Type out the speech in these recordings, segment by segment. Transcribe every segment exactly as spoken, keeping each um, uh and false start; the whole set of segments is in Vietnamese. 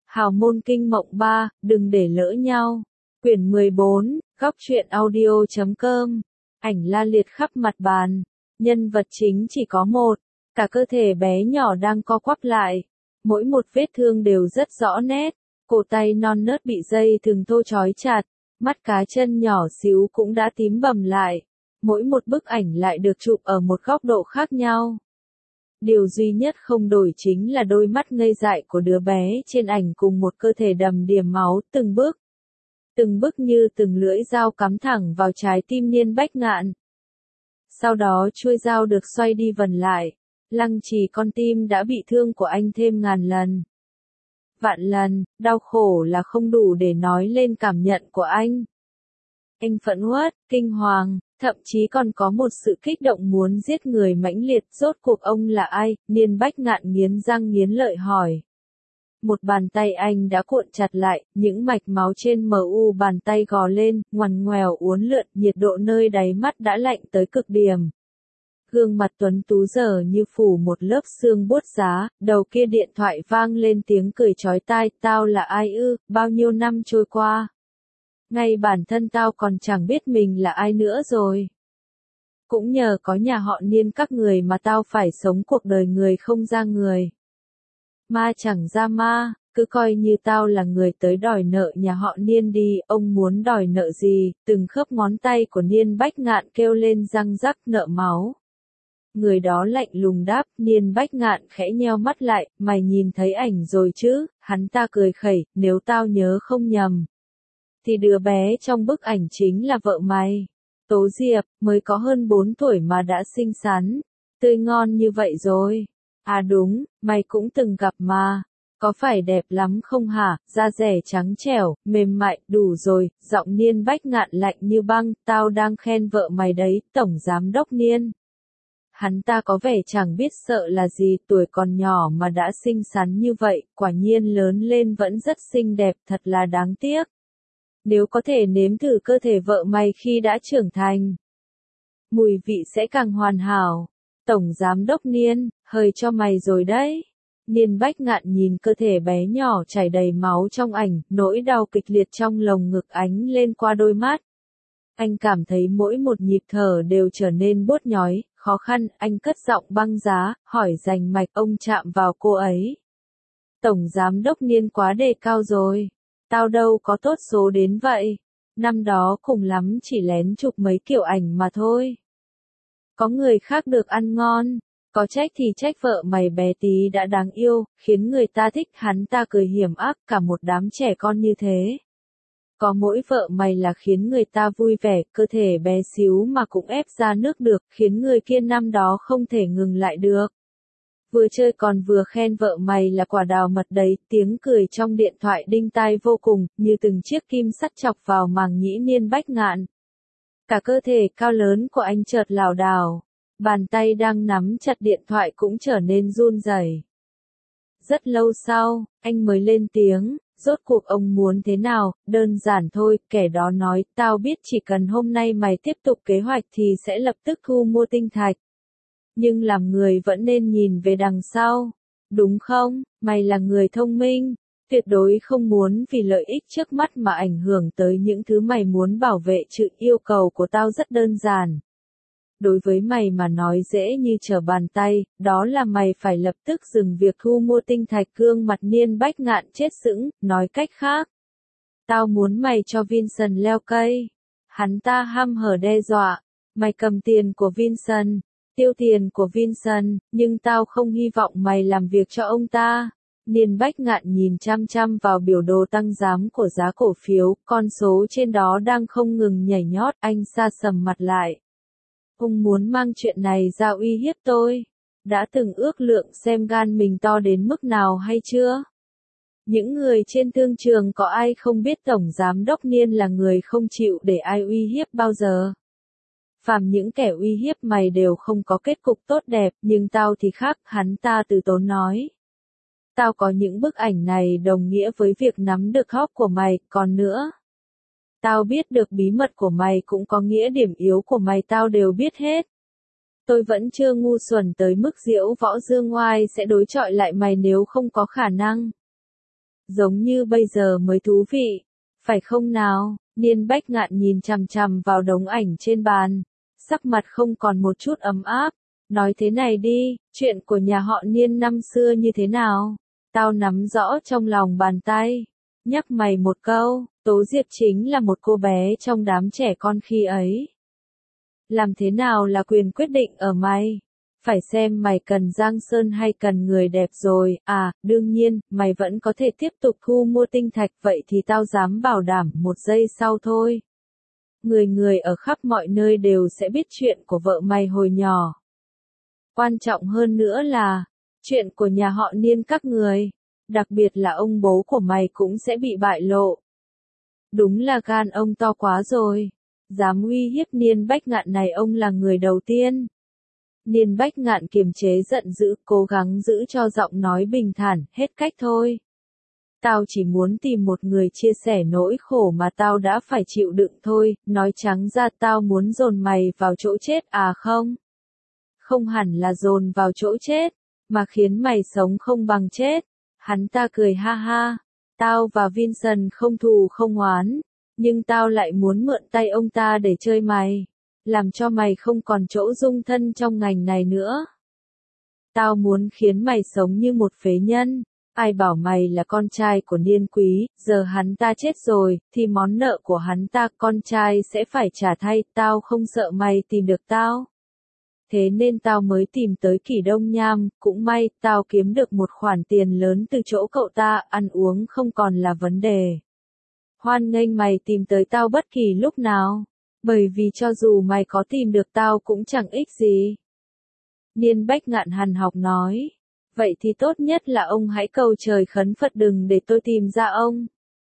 Hào môn kinh mộng ba, đừng để lỡ nhau. Quyển mười bốn, góc truyện audio chấm com. Ảnh la liệt khắp mặt bàn. Nhân vật chính chỉ có một. Cả cơ thể bé nhỏ đang co quắp lại. Mỗi một vết thương đều rất rõ nét. Cổ tay non nớt bị dây thừng thô trói chặt. Mắt cá chân nhỏ xíu cũng đã tím bầm lại. Mỗi một bức ảnh lại được chụp ở một góc độ khác nhau. Điều duy nhất không đổi chính là đôi mắt ngây dại của đứa bé trên ảnh cùng một cơ thể đầm đìa máu, từng bước. Từng bước như từng lưỡi dao cắm thẳng vào trái tim Niên Bách Ngạn. Sau đó chuôi dao được xoay đi vần lại. Lăng Trì, con tim đã bị thương của anh thêm ngàn lần. Vạn lần, đau khổ là không đủ để nói lên cảm nhận của anh. Anh phẫn uất, kinh hoàng, thậm chí còn có một sự kích động muốn giết người mãnh liệt. Rốt cuộc ông là ai? Niên Bách Ngạn nghiến răng nghiến lợi hỏi. Một bàn tay anh đã cuộn chặt lại, những mạch máu trên mờ u bàn tay gò lên, ngoằn ngoèo uốn lượn, nhiệt độ nơi đáy mắt đã lạnh tới cực điểm. Gương mặt tuấn tú giờ như phủ một lớp sương buốt giá, đầu kia điện thoại vang lên tiếng cười chói tai, tao là ai ư, bao nhiêu năm trôi qua. Ngay bản thân tao còn chẳng biết mình là ai nữa rồi. Cũng nhờ có nhà họ Niên các người mà tao phải sống cuộc đời người không ra người. Ma chẳng ra ma, cứ coi như tao là người tới đòi nợ nhà họ Niên đi, ông muốn đòi nợ gì? Từng khớp ngón tay của Niên Bách Ngạn kêu lên răng rắc, nợ máu. Người đó lạnh lùng đáp. Niên Bách Ngạn khẽ nheo mắt lại, mày nhìn thấy ảnh rồi chứ? Hắn ta cười khẩy, nếu tao nhớ không nhầm. Thì đứa bé trong bức ảnh chính là vợ mày. Tố Diệp, mới có hơn bốn tuổi mà đã xinh xắn, tươi ngon như vậy rồi. À đúng, mày cũng từng gặp mà. Có phải đẹp lắm không hả? Da dẻ trắng trẻo, mềm mại, đủ rồi. Giọng Niên Bách Ngạn lạnh như băng. Tao đang khen vợ mày đấy, Tổng Giám đốc Niên. Hắn ta có vẻ chẳng biết sợ là gì, tuổi còn nhỏ mà đã xinh xắn như vậy, quả nhiên lớn lên vẫn rất xinh đẹp, thật là đáng tiếc. Nếu có thể nếm thử cơ thể vợ mày khi đã trưởng thành, mùi vị sẽ càng hoàn hảo. Tổng Giám đốc Niên, hơi cho mày rồi đấy. Niên Bách Ngạn nhìn cơ thể bé nhỏ chảy đầy máu trong ảnh, nỗi đau kịch liệt trong lồng ngực ánh lên qua đôi mắt. Anh cảm thấy mỗi một nhịp thở đều trở nên buốt nhói, khó khăn. Anh cất giọng băng giá, hỏi rành mạch. Ông chạm vào cô ấy. Tổng Giám đốc Niên quá đề cao rồi. Tao đâu có tốt số đến vậy. Năm đó cùng lắm chỉ lén chụp mấy kiểu ảnh mà thôi. Có người khác được ăn ngon. Có trách thì trách vợ mày bé tí đã đáng yêu, khiến người ta thích. Hắn ta cười hiểm ác, cả một đám trẻ con như thế. Có mỗi vợ mày là khiến người ta vui vẻ, cơ thể bé xíu mà cũng ép ra nước được, khiến người kia năm đó không thể ngừng lại được. Vừa chơi còn vừa khen vợ mày là quả đào mật đấy. Tiếng cười trong điện thoại đinh tai vô cùng, như từng chiếc kim sắt chọc vào màng nhĩ Niên Bách Ngạn. Cả cơ thể cao lớn của anh chợt lảo đảo, bàn tay đang nắm chặt điện thoại cũng trở nên run rẩy. Rất lâu sau, anh mới lên tiếng, rốt cuộc ông muốn thế nào? Đơn giản thôi, kẻ đó nói, tao biết chỉ cần hôm nay mày tiếp tục kế hoạch thì sẽ lập tức thu mua tinh thạch. Nhưng làm người vẫn nên nhìn về đằng sau, đúng không? Mày là người thông minh, tuyệt đối không muốn vì lợi ích trước mắt mà ảnh hưởng tới những thứ mày muốn bảo vệ chứ. Yêu cầu của tao rất đơn giản. Đối với mày mà nói dễ như trở bàn tay, đó là mày phải lập tức dừng việc thu mua tinh thạch. Gương mặt Niên Bách Ngạn chết sững, nói cách khác. Tao muốn mày cho Vincent leo cây. Hắn ta hăm hở đe dọa. Mày cầm tiền của Vincent, tiêu tiền của Vincent, nhưng tao không hy vọng mày làm việc cho ông ta. Niên Bách Ngạn nhìn chăm chăm vào biểu đồ tăng giá của giá cổ phiếu, con số trên đó đang không ngừng nhảy nhót. Anh sa sầm mặt lại. Ông muốn mang chuyện này ra uy hiếp tôi. Đã từng ước lượng xem gan mình to đến mức nào hay chưa? Những người trên thương trường có ai không biết Tổng Giám đốc Niên là người không chịu để ai uy hiếp bao giờ? Phàm những kẻ uy hiếp mày đều không có kết cục tốt đẹp, nhưng tao thì khác. Hắn ta từ tốn nói. Tao có những bức ảnh này đồng nghĩa với việc nắm được hóc của mày, còn nữa. Tao biết được bí mật của mày cũng có nghĩa điểm yếu của mày tao đều biết hết. Tôi vẫn chưa ngu xuẩn tới mức Diễu Võ Dương Oai sẽ đối chọi lại mày nếu không có khả năng. giống như bây giờ mới thú vị, phải không nào? Niên Bách Ngạn nhìn chằm chằm vào đống ảnh trên bàn, sắc mặt không còn một chút ấm áp, nói thế này đi, chuyện của nhà họ Niên năm xưa như thế nào? Tao nắm rõ trong lòng bàn tay, nhắc mày một câu, Tố Diệp chính là một cô bé trong đám trẻ con khi ấy. Làm thế nào là quyền quyết định ở mày? Phải xem mày cần giang sơn hay cần người đẹp rồi, à, đương nhiên, mày vẫn có thể tiếp tục thu mua tinh thạch vậy thì tao dám bảo đảm một giây sau thôi. Người người ở khắp mọi nơi đều sẽ biết chuyện của vợ mày hồi nhỏ. Quan trọng hơn nữa là, chuyện của nhà họ Niên các người, đặc biệt là ông bố của mày cũng sẽ bị bại lộ. Đúng là gan ông to quá rồi, dám uy hiếp Niên Bách Ngạn này, ông là người đầu tiên. Niên Bách Ngạn kiềm chế giận dữ, cố gắng giữ cho giọng nói bình thản, hết cách thôi. Tao chỉ muốn tìm một người chia sẻ nỗi khổ mà tao đã phải chịu đựng thôi, nói trắng ra tao muốn dồn mày vào chỗ chết à không? Không hẳn là dồn vào chỗ chết, mà khiến mày sống không bằng chết. Hắn ta cười ha ha, tao và Vincent không thù không oán, nhưng tao lại muốn mượn tay ông ta để chơi mày, làm cho mày không còn chỗ dung thân trong ngành này nữa. Tao muốn khiến mày sống như một phế nhân. Ai bảo mày là con trai của Niên Quý, giờ hắn ta chết rồi, thì món nợ của hắn ta con trai sẽ phải trả thay, tao không sợ mày tìm được tao. Thế nên tao mới tìm tới Kỷ Đông Nham, cũng may, tao kiếm được một khoản tiền lớn từ chỗ cậu ta, ăn uống không còn là vấn đề. Hoan nghênh mày tìm tới tao bất kỳ lúc nào, bởi vì cho dù mày có tìm được tao cũng chẳng ích gì. Niên Bách Ngạn hằn học nói. Vậy thì tốt nhất là ông hãy cầu trời khấn Phật đừng để tôi tìm ra ông.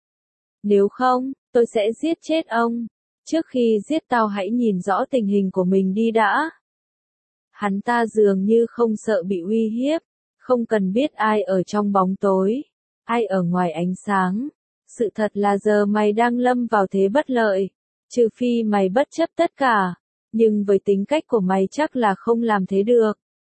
Nếu không, tôi sẽ giết chết ông. Trước khi giết tao hãy nhìn rõ tình hình của mình đi đã. Hắn ta dường như không sợ bị uy hiếp, không cần biết ai ở trong bóng tối, ai ở ngoài ánh sáng. Sự thật là giờ mày đang lâm vào thế bất lợi, trừ phi mày bất chấp tất cả, nhưng với tính cách của mày chắc là không làm thế được.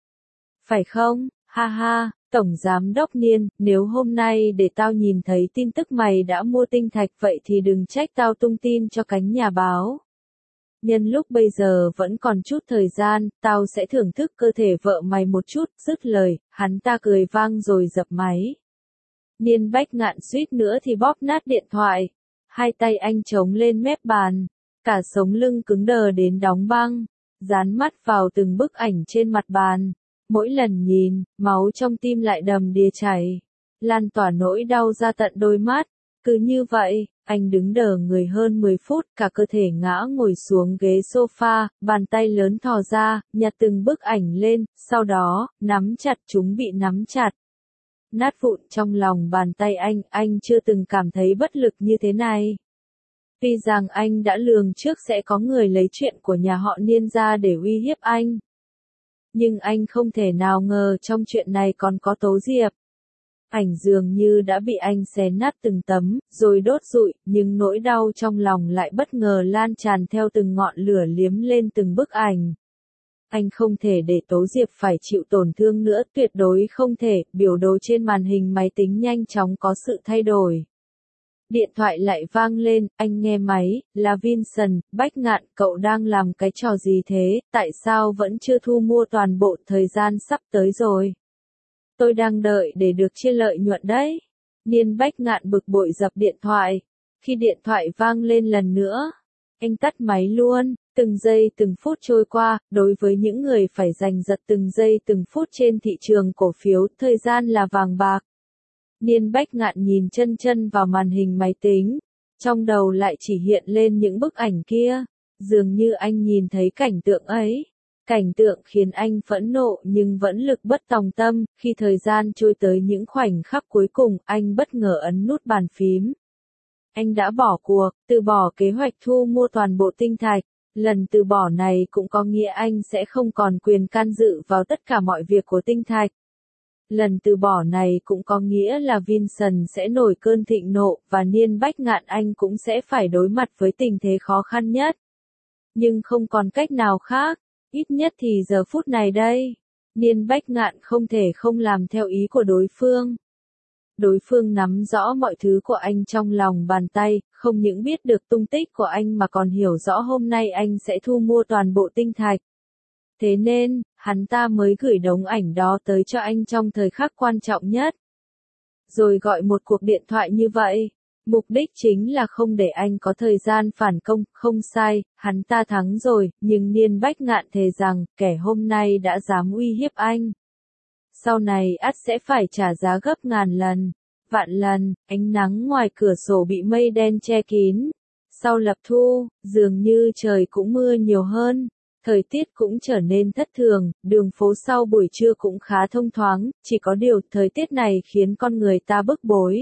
Phải không? Ha ha, Tổng Giám Đốc Niên, nếu hôm nay để tao nhìn thấy tin tức mày đã mua tinh thạch vậy thì đừng trách tao tung tin cho cánh nhà báo. Nhân lúc bây giờ vẫn còn chút thời gian, tao sẽ thưởng thức cơ thể vợ mày một chút, dứt lời, hắn ta cười vang rồi dập máy. Niên Bách Ngạn suýt nữa thì bóp nát điện thoại, hai tay anh chống lên mép bàn, cả sống lưng cứng đờ đến đóng băng, dán mắt vào từng bức ảnh trên mặt bàn. Mỗi lần nhìn, máu trong tim lại đầm đìa chảy, lan tỏa nỗi đau ra tận đôi mắt. Cứ như vậy, anh đứng đờ người hơn mười phút, cả cơ thể ngã ngồi xuống ghế sofa, bàn tay lớn thò ra, nhặt từng bức ảnh lên, sau đó, nắm chặt chúng bị nắm chặt. Nát vụn trong lòng bàn tay anh, anh chưa từng cảm thấy bất lực như thế này. Tuy rằng anh đã lường trước sẽ có người lấy chuyện của nhà họ Niên ra để uy hiếp anh. Nhưng anh không thể nào ngờ trong chuyện này còn có Tố Diệp. Ảnh dường như đã bị anh xé nát từng tấm, rồi đốt rụi, nhưng nỗi đau trong lòng lại bất ngờ lan tràn theo từng ngọn lửa liếm lên từng bức ảnh. Anh không thể để Tố Diệp phải chịu tổn thương nữa, tuyệt đối không thể, biểu đồ trên màn hình máy tính nhanh chóng có sự thay đổi. Điện thoại lại vang lên, anh nghe máy, là Vincent. Bách Ngạn, cậu đang làm cái trò gì thế, tại sao vẫn chưa thu mua toàn bộ, thời gian sắp tới rồi. Tôi đang đợi để được chia lợi nhuận đấy. Niên Bách Ngạn bực bội dập điện thoại. Khi điện thoại vang lên lần nữa, anh tắt máy luôn. Từng giây từng phút trôi qua, đối với những người phải giành giật từng giây từng phút trên thị trường cổ phiếu, thời gian là vàng bạc. Niên Bách Ngạn nhìn chân chân vào màn hình máy tính, trong đầu lại chỉ hiện lên những bức ảnh kia, dường như anh nhìn thấy cảnh tượng ấy. Cảnh tượng khiến anh phẫn nộ nhưng vẫn lực bất tòng tâm, khi thời gian trôi tới những khoảnh khắc cuối cùng, anh bất ngờ ấn nút bàn phím. Anh đã bỏ cuộc, từ bỏ kế hoạch thu mua toàn bộ tinh thạch. Lần từ bỏ này cũng có nghĩa anh sẽ không còn quyền can dự vào tất cả mọi việc của tinh thạch. Lần từ bỏ này cũng có nghĩa là Vincent sẽ nổi cơn thịnh nộ, và Niên Bách Ngạn anh cũng sẽ phải đối mặt với tình thế khó khăn nhất. Nhưng không còn cách nào khác, ít nhất thì giờ phút này đây, Niên Bách Ngạn không thể không làm theo ý của đối phương. Đối phương nắm rõ mọi thứ của anh trong lòng bàn tay, không những biết được tung tích của anh mà còn hiểu rõ hôm nay anh sẽ thu mua toàn bộ tinh thạch. Thế nên, hắn ta mới gửi đống ảnh đó tới cho anh trong thời khắc quan trọng nhất. Rồi gọi một cuộc điện thoại như vậy. Mục đích chính là không để anh có thời gian phản công, không sai, hắn ta thắng rồi, nhưng Niên Bách Ngạn thề rằng, kẻ hôm nay đã dám uy hiếp anh. Sau này ắt sẽ phải trả giá gấp ngàn lần, vạn lần. Ánh nắng ngoài cửa sổ bị mây đen che kín. Sau lập thu, dường như trời cũng mưa nhiều hơn. Thời tiết cũng trở nên thất thường, đường phố sau buổi trưa cũng khá thông thoáng, chỉ có điều thời tiết này khiến con người ta bức bối.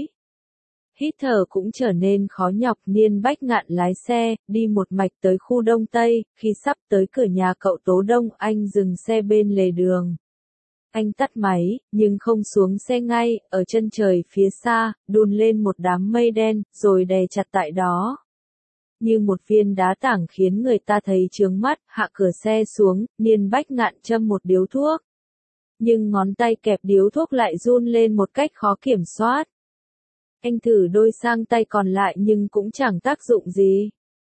Hít thở cũng trở nên khó nhọc. Niên Bách Ngạn lái xe, đi một mạch tới khu Đông Tây, khi sắp tới cửa nhà cậu Tố Đông, anh dừng xe bên lề đường. Anh tắt máy, nhưng không xuống xe ngay, ở chân trời phía xa, đun lên một đám mây đen, rồi đè chặt tại đó. Như một viên đá tảng khiến người ta thấy chướng mắt, hạ cửa xe xuống, Niên Bách Ngạn châm một điếu thuốc. Nhưng ngón tay kẹp điếu thuốc lại run lên một cách khó kiểm soát. Anh thử đôi sang tay còn lại nhưng cũng chẳng tác dụng gì.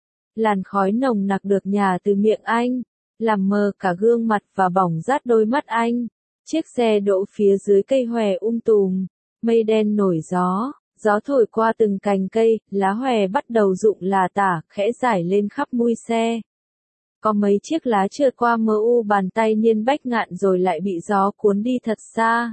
Làn khói nồng nặc được nhả từ miệng anh, làm mờ cả gương mặt và bỏng rát đôi mắt anh. Chiếc xe đỗ phía dưới cây hòe um tùm, mây đen nổi gió, gió thổi qua từng cành cây, lá hòe bắt đầu rụng là tả, khẽ rải lên khắp mui xe. Có mấy chiếc lá trượt qua mờ u bàn tay Niên Bách Ngạn rồi lại bị gió cuốn đi thật xa.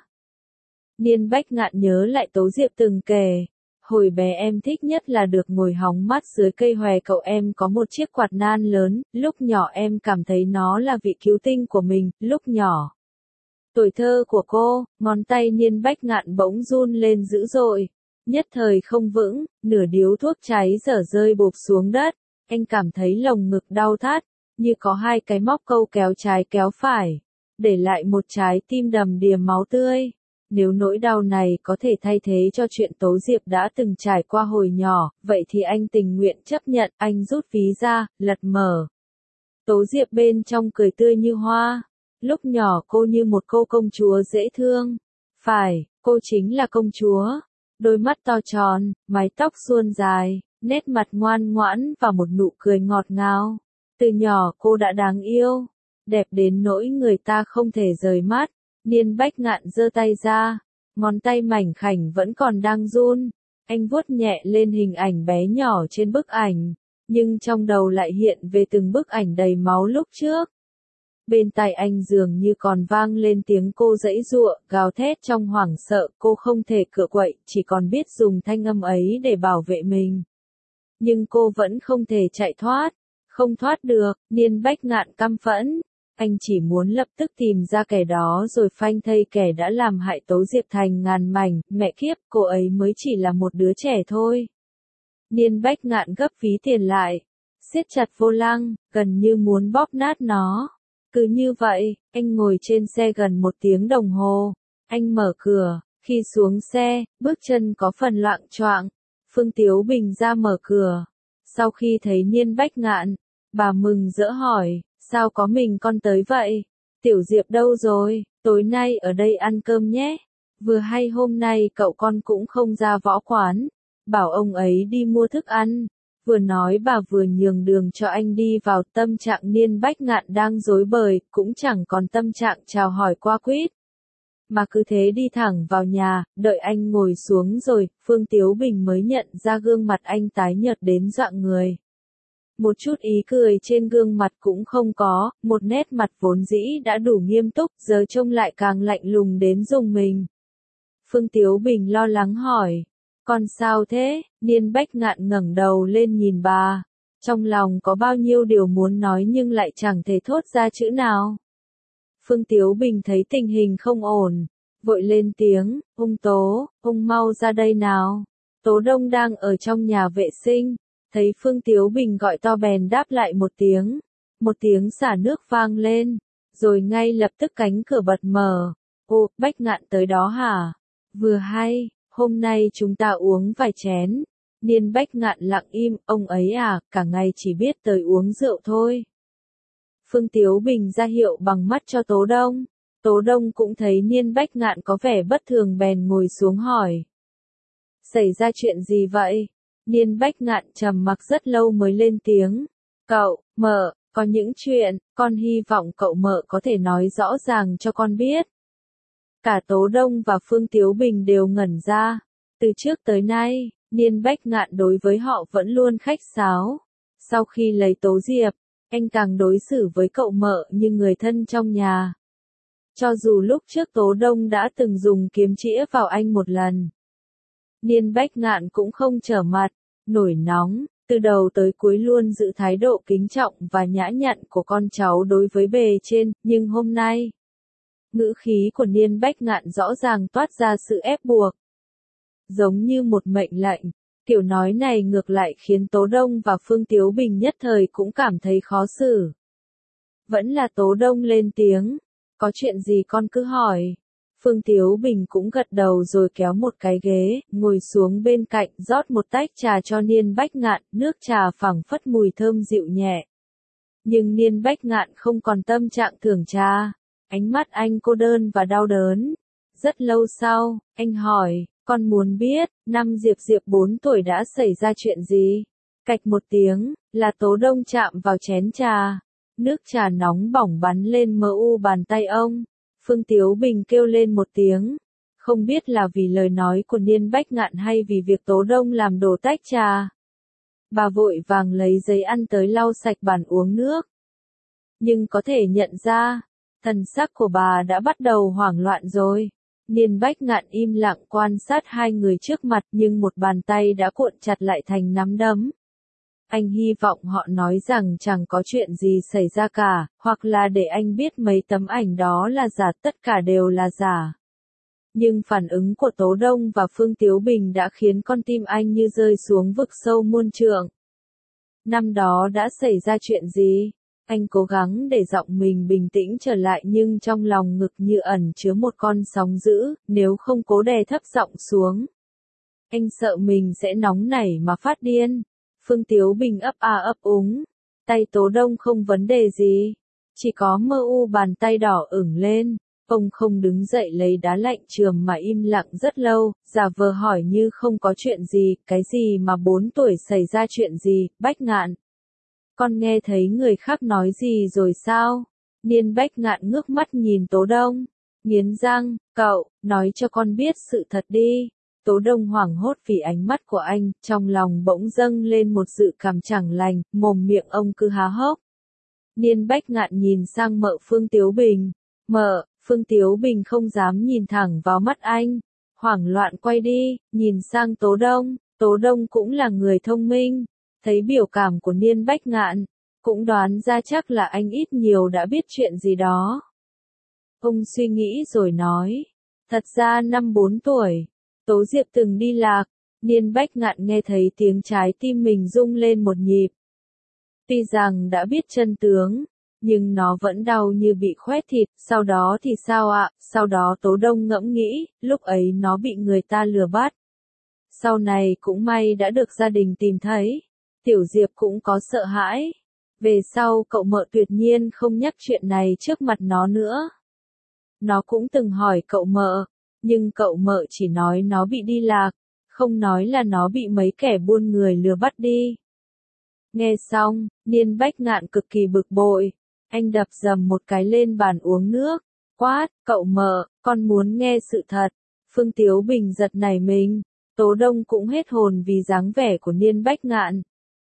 Niên Bách Ngạn nhớ lại Tố Diệp từng kể, hồi bé em thích nhất là được ngồi hóng mát dưới cây hòe cậu em có một chiếc quạt nan lớn, lúc nhỏ em cảm thấy nó là vị cứu tinh của mình, lúc nhỏ. Tuổi thơ của cô, ngón tay Niên Bách Ngạn bỗng run lên dữ dội, nhất thời không vững, nửa điếu thuốc cháy dở rơi bộp xuống đất, anh cảm thấy lồng ngực đau thắt, như có hai cái móc câu kéo trái kéo phải, để lại một trái tim đầm đìa máu tươi. Nếu nỗi đau này có thể thay thế cho chuyện Tố Diệp đã từng trải qua hồi nhỏ, vậy thì anh tình nguyện chấp nhận. Anh rút ví ra, lật mở. Tố Diệp bên trong cười tươi như hoa. Lúc nhỏ cô như một cô công chúa dễ thương. Phải, cô chính là công chúa. Đôi mắt to tròn, mái tóc suôn dài, nét mặt ngoan ngoãn và một nụ cười ngọt ngào. Từ nhỏ cô đã đáng yêu, đẹp đến nỗi người ta không thể rời mắt. Niên Bách Ngạn giơ tay ra, ngón tay mảnh khảnh vẫn còn đang run. Anh vuốt nhẹ lên hình ảnh bé nhỏ trên bức ảnh, nhưng trong đầu lại hiện về từng bức ảnh đầy máu lúc trước. Bên tai anh dường như còn vang lên tiếng cô giãy giụa, gào thét trong hoảng sợ, cô không thể cựa quậy, chỉ còn biết dùng thanh âm ấy để bảo vệ mình. Nhưng cô vẫn không thể chạy thoát, không thoát được. Niên Bách Ngạn căm phẫn. Anh chỉ muốn lập tức tìm ra kẻ đó rồi phanh thây kẻ đã làm hại Tố Diệp thành ngàn mảnh. Mẹ kiếp, cô ấy mới chỉ là một đứa trẻ thôi. Niên Bách Ngạn gấp ví tiền lại, siết chặt vô lăng, gần như muốn bóp nát nó. Cứ như vậy, anh ngồi trên xe gần một tiếng đồng hồ. Anh mở cửa, khi xuống xe, bước chân có phần loạng choạng. Phương Tiếu Bình ra mở cửa. Sau khi thấy Niên Bách Ngạn, bà mừng rỡ hỏi, sao có mình con tới vậy? Tiểu Diệp đâu rồi? Tối nay ở đây ăn cơm nhé. Vừa hay hôm nay cậu con cũng không ra võ quán. Bảo ông ấy đi mua thức ăn. Vừa nói bà vừa nhường đường cho anh đi vào. Tâm trạng Niên Bách Ngạn đang rối bời, cũng chẳng còn tâm trạng chào hỏi qua quýt. Mà cứ thế đi thẳng vào nhà, đợi anh ngồi xuống rồi, Phương Tiếu Bình mới nhận ra gương mặt anh tái nhợt đến dọa người. Một chút ý cười trên gương mặt cũng không có, một nét mặt vốn dĩ đã đủ nghiêm túc, giờ trông lại càng lạnh lùng đến rùng mình. Phương Tiếu Bình lo lắng hỏi, con sao thế? Niên Bách Ngạn ngẩng đầu lên nhìn bà, trong lòng có bao nhiêu điều muốn nói nhưng lại chẳng thể thốt ra chữ nào. Phương Tiếu Bình thấy tình hình không ổn, vội lên tiếng, ông Tố, ông mau ra đây nào. Tố Đông đang ở trong nhà vệ sinh, thấy Phương Tiếu Bình gọi to bèn đáp lại một tiếng, một tiếng xả nước vang lên, rồi ngay lập tức cánh cửa bật mở. Ô, Bách Ngạn tới đó hả? Vừa hay, hôm nay chúng ta uống vài chén. Niên Bách Ngạn lặng im, ông ấy à, cả ngày chỉ biết tới uống rượu thôi. Phương Tiếu Bình ra hiệu bằng mắt cho Tố Đông. Tố Đông cũng thấy Niên Bách Ngạn có vẻ bất thường bèn ngồi xuống hỏi. Xảy ra chuyện gì vậy? Niên Bách Ngạn trầm mặc rất lâu mới lên tiếng. Cậu, mợ, có những chuyện, con hy vọng cậu mợ có thể nói rõ ràng cho con biết. Cả Tố Đông và Phương Tiếu Bình đều ngẩn ra. Từ trước tới nay, Niên Bách Ngạn đối với họ vẫn luôn khách sáo. Sau khi lấy Tố Diệp, anh càng đối xử với cậu mợ như người thân trong nhà. Cho dù lúc trước Tố Đông đã từng dùng kiếm chĩa vào anh một lần. Niên Bách Ngạn cũng không trở mặt, nổi nóng, từ đầu tới cuối luôn giữ thái độ kính trọng và nhã nhặn của con cháu đối với bề trên, nhưng hôm nay, ngữ khí của Niên Bách Ngạn rõ ràng toát ra sự ép buộc. Giống như một mệnh lệnh, kiểu nói này ngược lại khiến Tố Đông và Phương Tiếu Bình nhất thời cũng cảm thấy khó xử. Vẫn là Tố Đông lên tiếng, có chuyện gì con cứ hỏi. Phương Tiếu Bình cũng gật đầu rồi kéo một cái ghế, ngồi xuống bên cạnh rót một tách trà cho Niên Bách Ngạn, nước trà phảng phất mùi thơm dịu nhẹ. Nhưng Niên Bách Ngạn không còn tâm trạng thưởng trà, ánh mắt anh cô đơn và đau đớn. Rất lâu sau, anh hỏi, con muốn biết, năm Diệp Diệp bốn tuổi đã xảy ra chuyện gì? Cạch một tiếng, là Tố Đông chạm vào chén trà. Nước trà nóng bỏng bắn lên mờ u bàn tay ông. Phương Tiếu Bình kêu lên một tiếng. Không biết là vì lời nói của Niên Bách Ngạn hay vì việc Tố Đông làm đổ tách trà. Bà vội vàng lấy giấy ăn tới lau sạch bàn uống nước. Nhưng có thể nhận ra, thần sắc của bà đã bắt đầu hoảng loạn rồi. Niên Bách Ngạn im lặng quan sát hai người trước mặt nhưng một bàn tay đã cuộn chặt lại thành nắm đấm. Anh hy vọng họ nói rằng chẳng có chuyện gì xảy ra cả, hoặc là để anh biết mấy tấm ảnh đó là giả, tất cả đều là giả. Nhưng phản ứng của Tố Đông và Phương Tiếu Bình đã khiến con tim anh như rơi xuống vực sâu muôn trượng. Năm đó đã xảy ra chuyện gì? Anh cố gắng để giọng mình bình tĩnh trở lại nhưng trong lòng ngực như ẩn chứa một con sóng dữ, nếu không cố đè thấp giọng xuống. Anh sợ mình sẽ nóng nảy mà phát điên. Phương Tiếu Bình ấp a ấp úng. Tay Tố Đông không vấn đề gì. Chỉ có mơ u bàn tay đỏ ửng lên. Ông không đứng dậy lấy đá lạnh chườm mà im lặng rất lâu, giả vờ hỏi như không có chuyện gì, cái gì mà bốn tuổi xảy ra chuyện gì, Bách Ngạn. Con nghe thấy người khác nói gì rồi sao? Niên Bách Ngạn ngước mắt nhìn Tố Đông. Nghiến răng, cậu, nói cho con biết sự thật đi. Tố Đông hoảng hốt vì ánh mắt của anh, trong lòng bỗng dâng lên một dự cảm chẳng lành, mồm miệng ông cứ há hốc. Niên Bách Ngạn nhìn sang mợ Phương Tiếu Bình. Mợ, Phương Tiếu Bình không dám nhìn thẳng vào mắt anh. Hoảng loạn quay đi, nhìn sang Tố Đông. Tố Đông cũng là người thông minh. Thấy biểu cảm của Niên Bách Ngạn, cũng đoán ra chắc là anh ít nhiều đã biết chuyện gì đó. Ông suy nghĩ rồi nói. Thật ra năm bốn tuổi. Tố Diệp từng đi lạc, Niên Bách Ngạn nghe thấy tiếng trái tim mình rung lên một nhịp. Tuy rằng đã biết chân tướng, nhưng nó vẫn đau như bị khoét thịt, sau đó thì sao ạ, sau đó Tố Đông ngẫm nghĩ, lúc ấy nó bị người ta lừa bắt. Sau này cũng may đã được gia đình tìm thấy, Tiểu Diệp cũng có sợ hãi. Về sau cậu mợ tuyệt nhiên không nhắc chuyện này trước mặt nó nữa. Nó cũng từng hỏi cậu mợ. Nhưng cậu mợ chỉ nói nó bị đi lạc, không nói là nó bị mấy kẻ buôn người lừa bắt đi. Nghe xong, Niên Bách Ngạn cực kỳ bực bội. Anh đập dầm một cái lên bàn uống nước. Quát, cậu mợ, con muốn nghe sự thật. Phương Tiếu Bình giật nảy mình. Tố Đông cũng hết hồn vì dáng vẻ của Niên Bách Ngạn.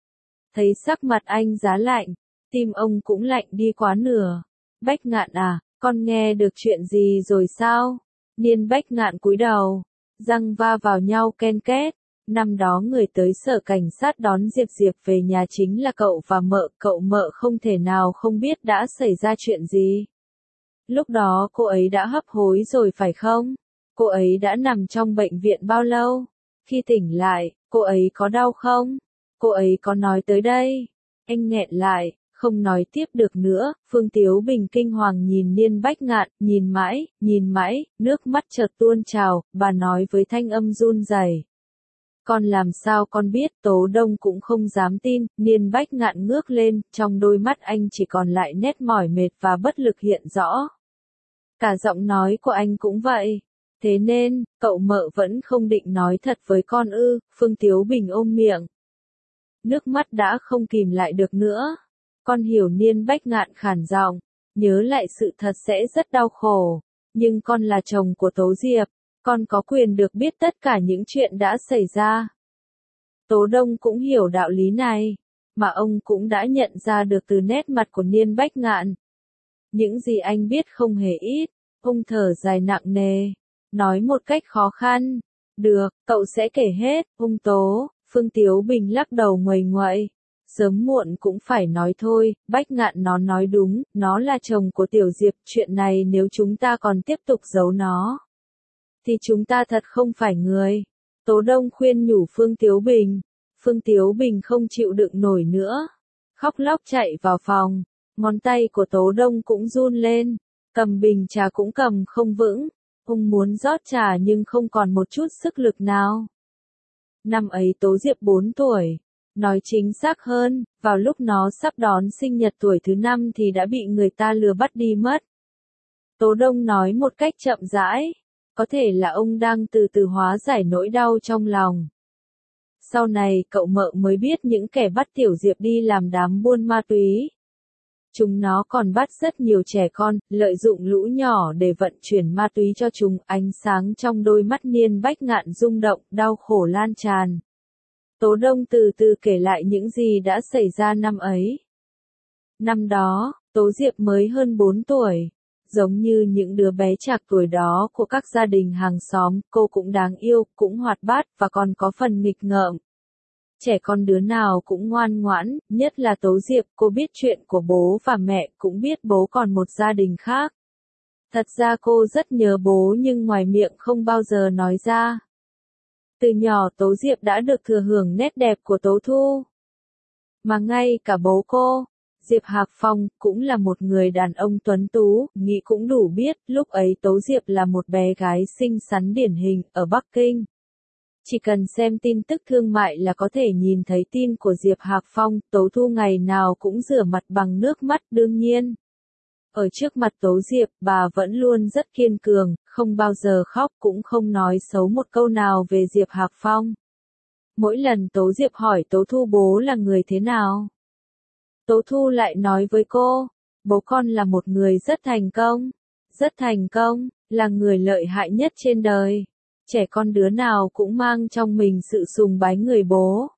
Thấy sắc mặt anh giá lạnh, tim ông cũng lạnh đi quá nửa. Bách Ngạn à, con nghe được chuyện gì rồi sao? Niên Bách Ngạn cúi đầu, răng va vào nhau ken két. Năm đó người tới sở cảnh sát đón Diệp Diệp về nhà chính là cậu và mợ, cậu mợ không thể nào không biết đã xảy ra chuyện gì. Lúc đó cô ấy đã hấp hối rồi phải không? Cô ấy đã nằm trong bệnh viện bao lâu? Khi tỉnh lại, cô ấy có đau không? Cô ấy có nói tới đây? Anh nghẹn lại. Không nói tiếp được nữa, Phương Tiếu Bình kinh hoàng nhìn Niên Bách Ngạn, nhìn mãi, nhìn mãi, nước mắt chợt tuôn trào, bà nói với thanh âm run rẩy. Con làm sao con biết? Tố Đông cũng không dám tin, Niên Bách Ngạn ngước lên, trong đôi mắt anh chỉ còn lại nét mỏi mệt và bất lực hiện rõ. Cả giọng nói của anh cũng vậy. Thế nên, cậu mợ vẫn không định nói thật với con ư, Phương Tiếu Bình ôm miệng. Nước mắt đã không kìm lại được nữa. Con hiểu Niên Bách Ngạn khản giọng, nhớ lại sự thật sẽ rất đau khổ. Nhưng con là chồng của Tố Diệp, con có quyền được biết tất cả những chuyện đã xảy ra. Tố Đông cũng hiểu đạo lý này, mà ông cũng đã nhận ra được từ nét mặt của Niên Bách Ngạn. Những gì anh biết không hề ít, ông thở dài nặng nề, nói một cách khó khăn. Được, cậu sẽ kể hết, ông Tố. Phương Tiếu Bình lắc đầu nguầy nguậy. Sớm muộn cũng phải nói thôi, Bách Ngạn nó nói đúng, nó là chồng của Tiểu Diệp, chuyện này nếu chúng ta còn tiếp tục giấu nó, thì chúng ta thật không phải người. Tố Đông khuyên nhủ Phương Tiếu Bình. Phương Tiếu Bình không chịu đựng nổi nữa, khóc lóc chạy vào phòng, ngón tay của Tố Đông cũng run lên, cầm bình trà cũng cầm không vững, ông muốn rót trà nhưng không còn một chút sức lực nào. Năm ấy Tố Diệp bốn tuổi, nói chính xác hơn, vào lúc nó sắp đón sinh nhật tuổi thứ năm thì đã bị người ta lừa bắt đi mất. Tố Đông nói một cách chậm rãi, có thể là ông đang từ từ hóa giải nỗi đau trong lòng. Sau này cậu mợ mới biết những kẻ bắt Tiểu Diệp đi làm đám buôn ma túy. Chúng nó còn bắt rất nhiều trẻ con, lợi dụng lũ nhỏ để vận chuyển ma túy cho chúng. Ánh sáng trong đôi mắt Niên Bách Ngạn rung động, đau khổ lan tràn. Tố Đông từ từ kể lại những gì đã xảy ra năm ấy. Năm đó, Tố Diệp mới hơn bốn tuổi. Giống như những đứa bé trạc tuổi đó của các gia đình hàng xóm, cô cũng đáng yêu, cũng hoạt bát và còn có phần nghịch ngợm. Trẻ con đứa nào cũng ngoan ngoãn, nhất là Tố Diệp, cô biết chuyện của bố và mẹ, cũng biết bố còn một gia đình khác. Thật ra cô rất nhớ bố nhưng ngoài miệng không bao giờ nói ra. Từ nhỏ Tố Diệp đã được thừa hưởng nét đẹp của Tố Thu. Mà ngay cả bố cô, Diệp Hạc Phong, cũng là một người đàn ông tuấn tú, nghĩ cũng đủ biết, lúc ấy Tố Diệp là một bé gái xinh xắn điển hình, ở Bắc Kinh. Chỉ cần xem tin tức thương mại là có thể nhìn thấy tin của Diệp Hạc Phong, Tố Thu ngày nào cũng rửa mặt bằng nước mắt đương nhiên. Ở trước mặt Tố Diệp, bà vẫn luôn rất kiên cường, không bao giờ khóc cũng không nói xấu một câu nào về Diệp Hạc Phong. Mỗi lần Tố Diệp hỏi Tố Thu bố là người thế nào, Tố Thu lại nói với cô, bố con là một người rất thành công, rất thành công, là người lợi hại nhất trên đời. Trẻ con đứa nào cũng mang trong mình sự sùng bái người bố.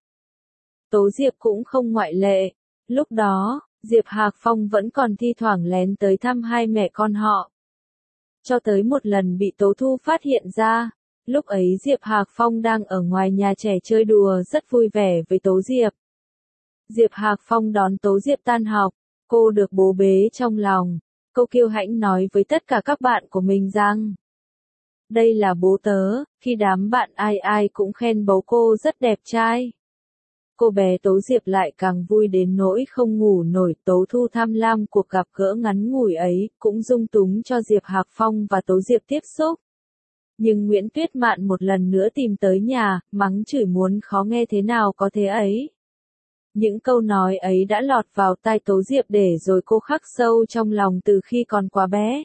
Tố Diệp cũng không ngoại lệ. Lúc đó, Diệp Hạc Phong vẫn còn thi thoảng lén tới thăm hai mẹ con họ. Cho tới một lần bị Tố Thu phát hiện ra. Lúc ấy Diệp Hạc Phong đang ở ngoài nhà trẻ chơi đùa rất vui vẻ với Tố Diệp. Diệp Hạc Phong đón Tố Diệp tan học, cô được bố bế trong lòng. Cô kiêu hãnh nói với tất cả các bạn của mình rằng, đây là bố tớ, khi đám bạn ai ai cũng khen bố cô rất đẹp trai. Cô bé Tố Diệp lại càng vui đến nỗi không ngủ nổi. Tố Thu tham lam cuộc gặp gỡ ngắn ngủi ấy, cũng dung túng cho Diệp Hạc Phong và Tố Diệp tiếp xúc. Nhưng Nguyễn Tuyết Mạn một lần nữa tìm tới nhà, mắng chửi muốn khó nghe thế nào có thế ấy. Những câu nói ấy đã lọt vào tai Tố Diệp để rồi cô khắc sâu trong lòng từ khi còn quá bé.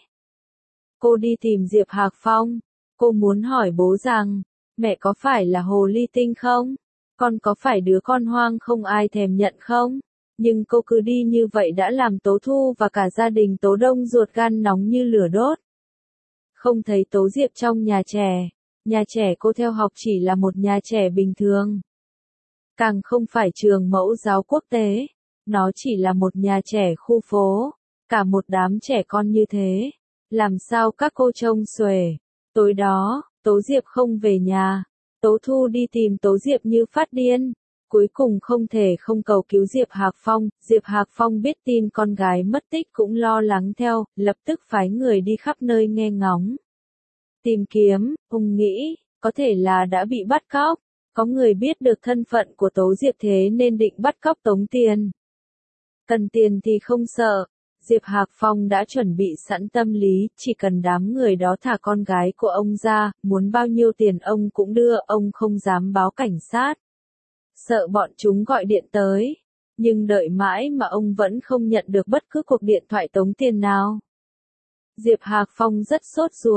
Cô đi tìm Diệp Hạc Phong. Cô muốn hỏi bố rằng, mẹ có phải là hồ ly tinh không? Con có phải đứa con hoang không ai thèm nhận không? Nhưng cô cứ đi như vậy đã làm Tố Thu và cả gia đình Tố Đông ruột gan nóng như lửa đốt. Không thấy Tố Diệp trong nhà trẻ. Nhà trẻ cô theo học chỉ là một nhà trẻ bình thường. Càng không phải trường mẫu giáo quốc tế. Nó chỉ là một nhà trẻ khu phố. Cả một đám trẻ con như thế. Làm sao các cô trông xuể. Tối đó, Tố Diệp không về nhà. Tố Thu đi tìm Tố Diệp như phát điên. Cuối cùng không thể không cầu cứu Diệp Hạc Phong. Diệp Hạc Phong biết tin con gái mất tích cũng lo lắng theo, lập tức phái người đi khắp nơi nghe ngóng. Tìm kiếm, ông nghĩ, có thể là đã bị bắt cóc. Có người biết được thân phận của Tố Diệp thế nên định bắt cóc tống tiền. Cần tiền thì không sợ. Diệp Hạc Phong đã chuẩn bị sẵn tâm lý, chỉ cần đám người đó thả con gái của ông ra, muốn bao nhiêu tiền ông cũng đưa, ông không dám báo cảnh sát. Sợ bọn chúng gọi điện tới. Nhưng đợi mãi mà ông vẫn không nhận được bất cứ cuộc điện thoại tống tiền nào. Diệp Hạc Phong rất sốt ruột.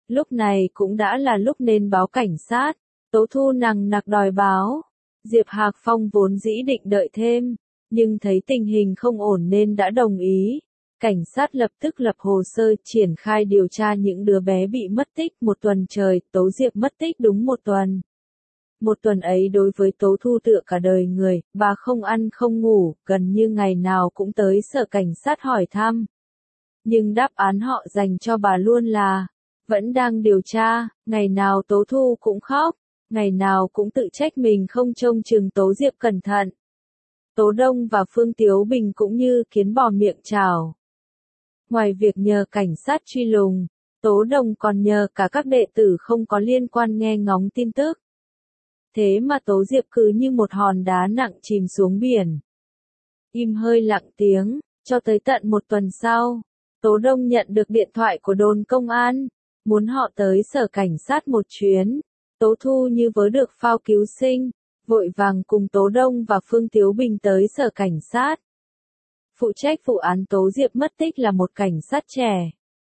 Lúc này cũng đã là lúc nên báo cảnh sát. Tố Thu nằng nặc đòi báo. Diệp Hạc Phong vốn dĩ định đợi thêm, nhưng thấy tình hình không ổn nên đã đồng ý. Cảnh sát lập tức lập hồ sơ triển khai điều tra những đứa bé bị mất tích một tuần trời. Tố Diệp mất tích đúng một tuần. Một tuần ấy đối với Tố Thu tựa cả đời người, bà không ăn không ngủ, gần như ngày nào cũng tới sở cảnh sát hỏi thăm. Nhưng đáp án họ dành cho bà luôn là, vẫn đang điều tra. Ngày nào Tố Thu cũng khóc, ngày nào cũng tự trách mình không trông chừng Tố Diệp cẩn thận. Tố Đông và Phương Tiếu Bình cũng như kiến bò miệng chảo. Ngoài việc nhờ cảnh sát truy lùng, Tố Đông còn nhờ cả các đệ tử không có liên quan nghe ngóng tin tức. Thế mà Tố Diệp cứ như một hòn đá nặng chìm xuống biển. Im hơi lặng tiếng, cho tới tận một tuần sau, Tố Đông nhận được điện thoại của đồn công an, muốn họ tới sở cảnh sát một chuyến. Tố Thu như vớ được phao cứu sinh, vội vàng cùng Tố Đông và Phương Tiếu Bình tới sở cảnh sát. Phụ trách vụ án Tố Diệp mất tích là một cảnh sát trẻ.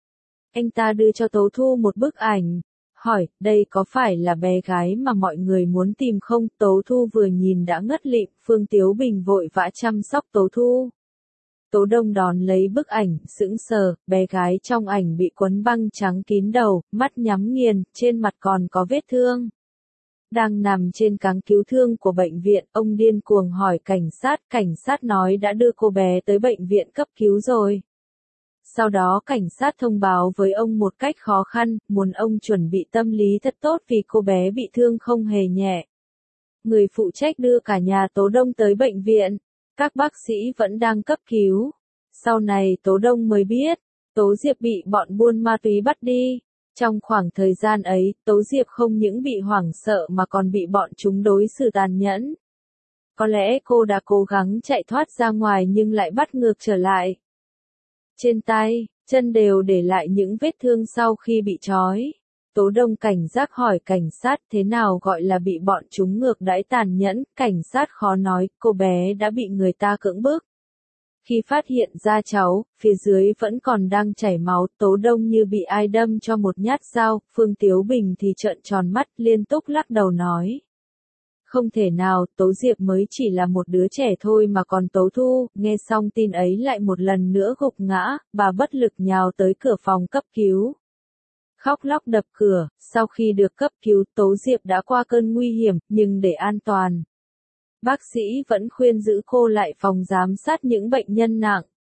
Anh ta đưa cho Tố Thu một bức ảnh, hỏi, đây có phải là bé gái mà mọi người muốn tìm không? Tố Thu vừa nhìn đã ngất lịm, Phương Tiếu Bình vội vã chăm sóc Tố Thu. Tố Đông đón lấy bức ảnh, sững sờ, bé gái trong ảnh bị quấn băng trắng kín đầu, mắt nhắm nghiền, trên mặt còn có vết thương. Đang nằm trên cáng cứu thương của bệnh viện, ông điên cuồng hỏi cảnh sát, cảnh sát nói đã đưa cô bé tới bệnh viện cấp cứu rồi. Sau đó cảnh sát thông báo với ông một cách khó khăn, muốn ông chuẩn bị tâm lý thật tốt vì cô bé bị thương không hề nhẹ. Người phụ trách đưa cả nhà Tố Đông tới bệnh viện, các bác sĩ vẫn đang cấp cứu. Sau này Tố Đông mới biết, Tố Diệp bị bọn buôn ma túy bắt đi. Trong khoảng thời gian ấy, Tố Diệp không những bị hoảng sợ mà còn bị bọn chúng đối xử tàn nhẫn. Có lẽ cô đã cố gắng chạy thoát ra ngoài nhưng lại bắt ngược trở lại. Trên tay, chân đều để lại những vết thương sau khi bị trói. Tố Đông cảnh giác hỏi cảnh sát thế nào gọi là bị bọn chúng ngược đãi tàn nhẫn, cảnh sát khó nói, cô bé đã bị người ta cưỡng bức. Khi phát hiện ra cháu, phía dưới vẫn còn đang chảy máu, Tố Đông như bị ai đâm cho một nhát dao, Phương Tiếu Bình thì trợn tròn mắt liên tục lắc đầu nói. Không thể nào, Tố Diệp mới chỉ là một đứa trẻ thôi mà còn Tố Thu, nghe xong tin ấy lại một lần nữa gục ngã, bà bất lực nhào tới cửa phòng cấp cứu. Khóc lóc đập cửa, sau khi được cấp cứu Tố Diệp đã qua cơn nguy hiểm, nhưng để an toàn. Bác sĩ vẫn khuyên giữ cô lại phòng giám sát những bệnh nhân nặng.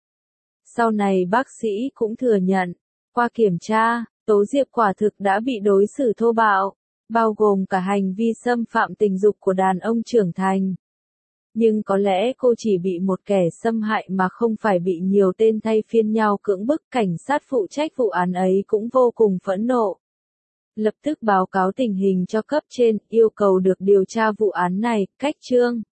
Sau này bác sĩ cũng thừa nhận, qua kiểm tra, Tố Diệp quả thực đã bị đối xử thô bạo, bao gồm cả hành vi xâm phạm tình dục của đàn ông trưởng thành. Nhưng có lẽ cô chỉ bị một kẻ xâm hại mà không phải bị nhiều tên thay phiên nhau cưỡng bức. Cảnh sát phụ trách vụ án ấy cũng vô cùng phẫn nộ. Lập tức báo cáo tình hình cho cấp trên, yêu cầu được điều tra vụ án này, cách chương.